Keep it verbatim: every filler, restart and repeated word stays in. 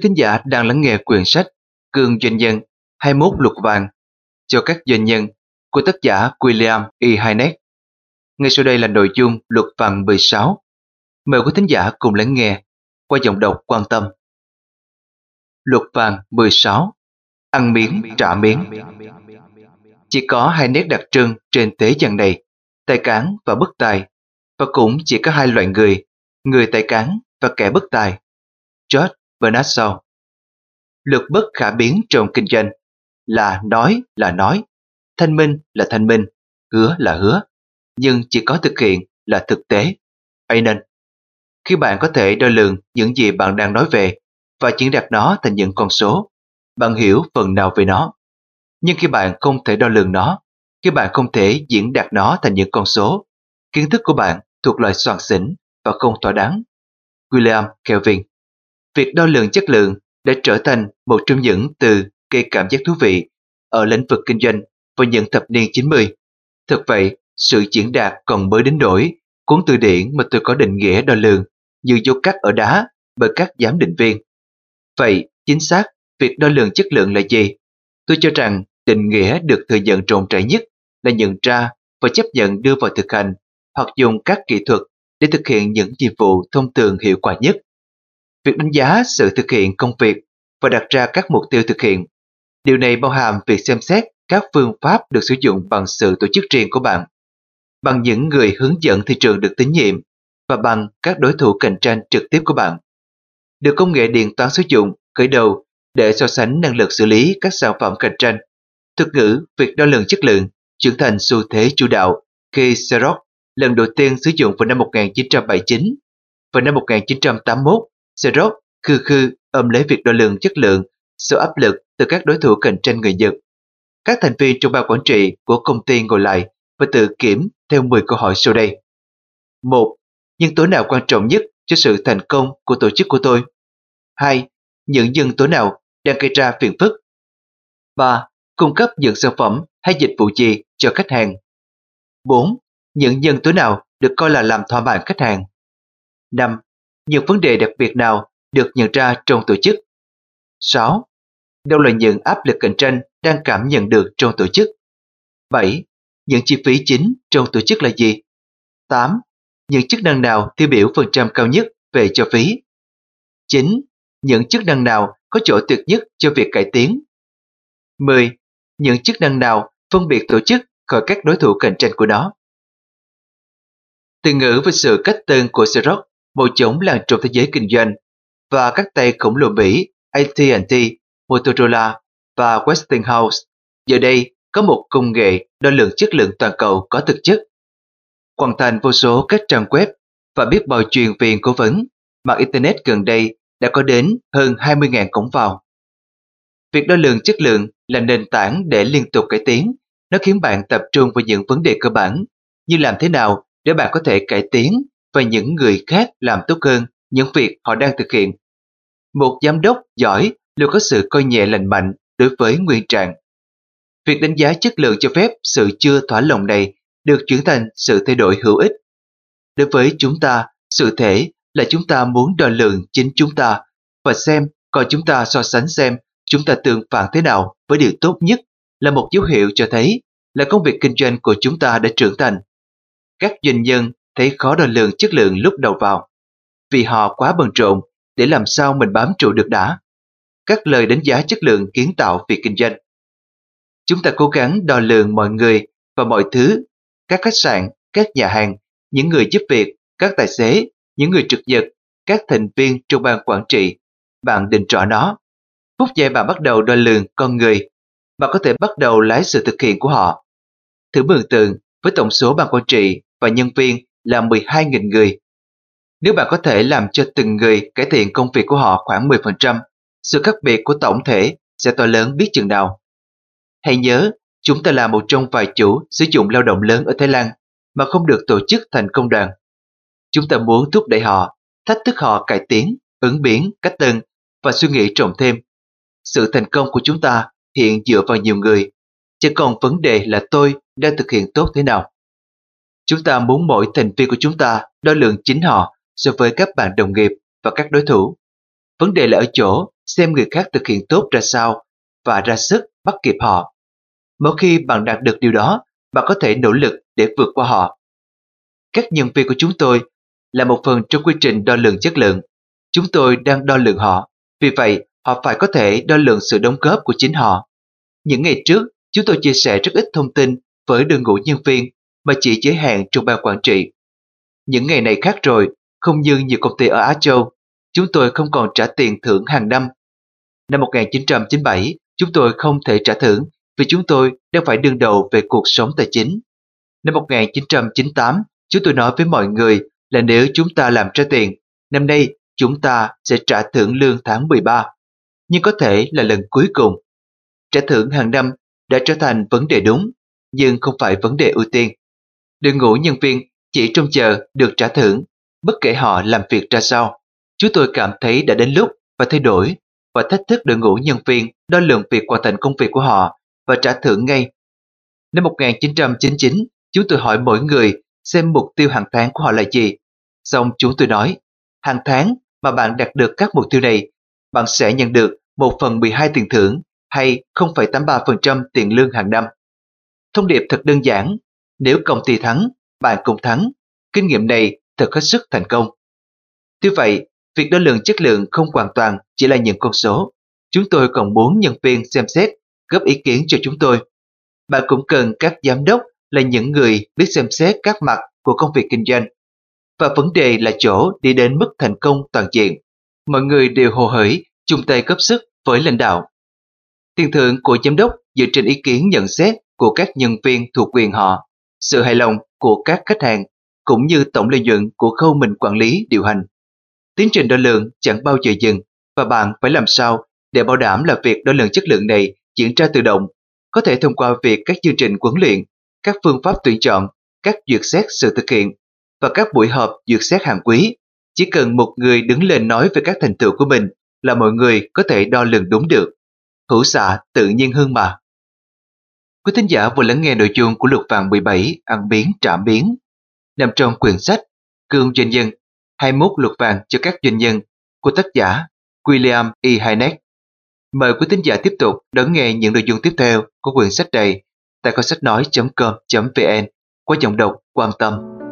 thính giả đang lắng nghe quyển sách Gương Doanh nhân hai mươi mốt luật vàng cho các doanh nhân của tác giả William E. Hynek. Ngay sau đây là nội dung luật vàng mười sáu. Mời quý thính giả cùng lắng nghe qua giọng đọc quan tâm. Luật vàng mười sáu. Ăn miếng trả miếng. Chỉ có hai nét đặc trưng trên thế gian này, tài cán và bất tài, và cũng chỉ có hai loại người, người tài cán và kẻ bất tài. George Bernard Shaw. Luật bất khả biến trong kinh doanh là nói là nói, thanh minh là thanh minh, hứa là hứa, nhưng chỉ có thực hiện là thực tế. Vậy nên, khi bạn có thể đo lường những gì bạn đang nói về và diễn đạt nó thành những con số, bạn hiểu phần nào về nó. Nhưng khi bạn không thể đo lường nó, khi bạn không thể diễn đạt nó thành những con số, kiến thức của bạn thuộc loại soàn xỉn và không thỏa đáng. William Kelvin. Việc đo lường chất lượng đã trở thành một trong những từ gây cảm giác thú vị ở lĩnh vực kinh doanh vào những thập niên chín mươi. Thực vậy, sự diễn đạt còn mới đến nỗi cuốn từ điển mà tôi có định nghĩa đo lường như dấu cắt ở đá bởi các giám định viên. Vậy, chính xác, việc đo lường chất lượng là gì? Tôi cho rằng định nghĩa được thừa nhận trọn trải nhất là nhận ra và chấp nhận đưa vào thực hành hoặc dùng các kỹ thuật để thực hiện những nhiệm vụ thông thường hiệu quả nhất. Việc đánh giá sự thực hiện công việc và đặt ra các mục tiêu thực hiện. Điều này bao hàm việc xem xét các phương pháp được sử dụng bằng sự tổ chức riêng của bạn, bằng những người hướng dẫn thị trường được tín nhiệm và bằng các đối thủ cạnh tranh trực tiếp của bạn. Được công nghệ điện toán sử dụng khởi đầu để so sánh năng lực xử lý các sản phẩm cạnh tranh. Thuật ngữ việc đo lường chất lượng chuyển thành xu thế chủ đạo khi Xerox lần đầu tiên sử dụng vào năm một nghìn chín trăm bảy mươi chín. Vào năm một nghìn chín trăm tám mươi mốt, Xerox khư khư ôm lấy việc đo lường chất lượng sau áp lực từ các đối thủ cạnh tranh người Nhật. Các thành viên trong ban quản trị của công ty ngồi lại và tự kiểm theo mười câu hỏi sau đây. một. Nhân tố nào quan trọng nhất cho sự thành công của tổ chức của tôi? hai. Những nhân tố nào đang gây ra phiền phức? ba. Cung cấp những sản phẩm hay dịch vụ gì cho khách hàng? bốn. Những nhân tố nào được coi là làm thỏa mãn khách hàng? năm. Những vấn đề đặc biệt nào được nhận ra trong tổ chức? sáu. Đâu là những áp lực cạnh tranh đang cảm nhận được trong tổ chức? bảy. Những chi phí chính trong tổ chức là gì? tám. Những chức năng nào tiêu biểu phần trăm cao nhất về cho phí? chín. Những chức năng nào có chỗ tuyệt nhất cho việc cải tiến? mười. Những chức năng nào phân biệt tổ chức khỏi các đối thủ cạnh tranh của nó? Từ ngữ về sự cách tân của Xerox, một chủng làng trong thế giới kinh doanh, và các tay khổng lồ Mỹ a tê and tê, Motorola và Westinghouse, giờ đây có một công nghệ đo lường chất lượng toàn cầu có thực chất. Hoàn thành vô số các trang web và biết bao chuyên viên cố vấn, mạng Internet gần đây đã có đến hơn hai mươi nghìn cổng vào. Việc đo lường chất lượng là nền tảng để liên tục cải tiến. Nó khiến bạn tập trung vào những vấn đề cơ bản, như làm thế nào để bạn có thể cải tiến và những người khác làm tốt hơn những việc họ đang thực hiện. Một giám đốc giỏi luôn có sự coi nhẹ lành mạnh đối với nguyên trạng. Việc đánh giá chất lượng cho phép sự chưa thỏa lòng này được chuyển thành sự thay đổi hữu ích. Đối với chúng ta, sự thể là chúng ta muốn đo lường chính chúng ta và xem còn chúng ta so sánh xem chúng ta tương phản thế nào với điều tốt nhất là một dấu hiệu cho thấy là công việc kinh doanh của chúng ta đã trưởng thành. Các doanh nhân thấy khó đo lường chất lượng lúc đầu vào vì họ quá bận rộn để làm sao mình bám trụ được đã. Các lời đánh giá chất lượng kiến tạo việc kinh doanh. Chúng ta cố gắng đo lường mọi người và mọi thứ, các khách sạn, các nhà hàng, những người giúp việc, các tài xế, những người trực nhật, các thành viên trong ban quản trị. Bạn định rõ nó. Phút giây bạn bắt đầu đo lường con người, bạn có thể bắt đầu lái sự thực hiện của họ. Thử mường tượng với tổng số ban quản trị và nhân viên là mười hai nghìn người. Nếu bạn có thể làm cho từng người cải thiện công việc của họ khoảng mười phần trăm, sự khác biệt của tổng thể sẽ to lớn biết chừng nào. Hãy nhớ, chúng ta là một trong vài chủ sử dụng lao động lớn ở Thái Lan mà không được tổ chức thành công đoàn. Chúng ta muốn thúc đẩy họ, thách thức họ cải tiến, ứng biến, cách tân và suy nghĩ rộng thêm. Sự thành công của chúng ta hiện dựa vào nhiều người, chứ còn vấn đề là tôi đang thực hiện tốt thế nào. Chúng ta muốn mỗi thành viên của chúng ta đo lường chính họ so với các bạn đồng nghiệp và các đối thủ. Vấn đề là ở chỗ xem người khác thực hiện tốt ra sao và ra sức bắt kịp họ. Mỗi khi bạn đạt được điều đó, bạn có thể nỗ lực để vượt qua họ. Các nhân viên của chúng tôi là một phần trong quy trình đo lường chất lượng. Chúng tôi đang đo lường họ, vì vậy họ phải có thể đo lường sự đóng góp của chính họ. Những ngày trước, chúng tôi chia sẻ rất ít thông tin với đội ngũ nhân viên mà chỉ giới hạn trong ban quản trị. Những ngày này khác rồi, không như nhiều công ty ở Á Châu, chúng tôi không còn trả tiền thưởng hàng năm. Năm một nghìn chín trăm chín mươi bảy, chúng tôi không thể trả thưởng vì chúng tôi đang phải đương đầu về cuộc sống tài chính. Năm một nghìn chín trăm chín mươi tám, chúng tôi nói với mọi người là nếu chúng ta làm ra tiền, năm nay chúng ta sẽ trả thưởng lương tháng mười ba, nhưng có thể là lần cuối cùng. Trả thưởng hàng năm đã trở thành vấn đề đúng, nhưng không phải vấn đề ưu tiên. Đội ngũ nhân viên chỉ trông chờ được trả thưởng, bất kể họ làm việc ra sao. Chúng tôi cảm thấy đã đến lúc phải thay đổi và thách thức đội ngũ nhân viên đo lường việc hoàn thành công việc của họ và trả thưởng ngay. Năm một nghìn chín trăm chín mươi chín, chúng tôi hỏi mỗi người xem mục tiêu hàng tháng của họ là gì. Xong chúng tôi nói, hàng tháng mà bạn đạt được các mục tiêu này, bạn sẽ nhận được một phần mười hai tiền thưởng hay không phẩy tám mươi ba phần trăm tiền lương hàng năm. Thông điệp thật đơn giản, nếu công ty thắng, bạn cũng thắng. Kinh nghiệm này thật hết sức thành công. Tuy vậy, việc đo lường chất lượng không hoàn toàn chỉ là những con số. Chúng tôi còn muốn nhân viên xem xét, góp ý kiến cho chúng tôi. Bạn cũng cần các giám đốc là những người biết xem xét các mặt của công việc kinh doanh. Và vấn đề là chỗ đi đến mức thành công toàn diện. Mọi người đều hồ hởi, chung tay góp sức với lãnh đạo. Tiền thưởng của giám đốc dựa trên ý kiến nhận xét của các nhân viên thuộc quyền họ, sự hài lòng của các khách hàng, cũng như tổng lợi nhuận của khâu mình quản lý điều hành. Tiến trình đo lường chẳng bao giờ dừng, và bạn phải làm sao để bảo đảm là việc đo lường chất lượng này diễn ra tự động, có thể thông qua việc các chương trình huấn luyện, các phương pháp tuyển chọn, các duyệt xét sự thực hiện và các buổi họp duyệt xét hàng quý. Chỉ cần một người đứng lên nói về các thành tựu của mình là mọi người có thể đo lường đúng được. Hữu xạ tự nhiên hơn mà. Quý thính giả vừa lắng nghe nội dung của Luật Vàng mười bảy Ăn biến trảm biến, nằm trong quyển sách Cương Doanh nhân, hai mươi mốt luật vàng cho các doanh nhân của tác giả William E. Hynek. Mời quý thính giả tiếp tục đón nghe những nội dung tiếp theo của quyển sách này tại kho sách nói chấm com chấm vn qua giọng đọc Quan Tâm.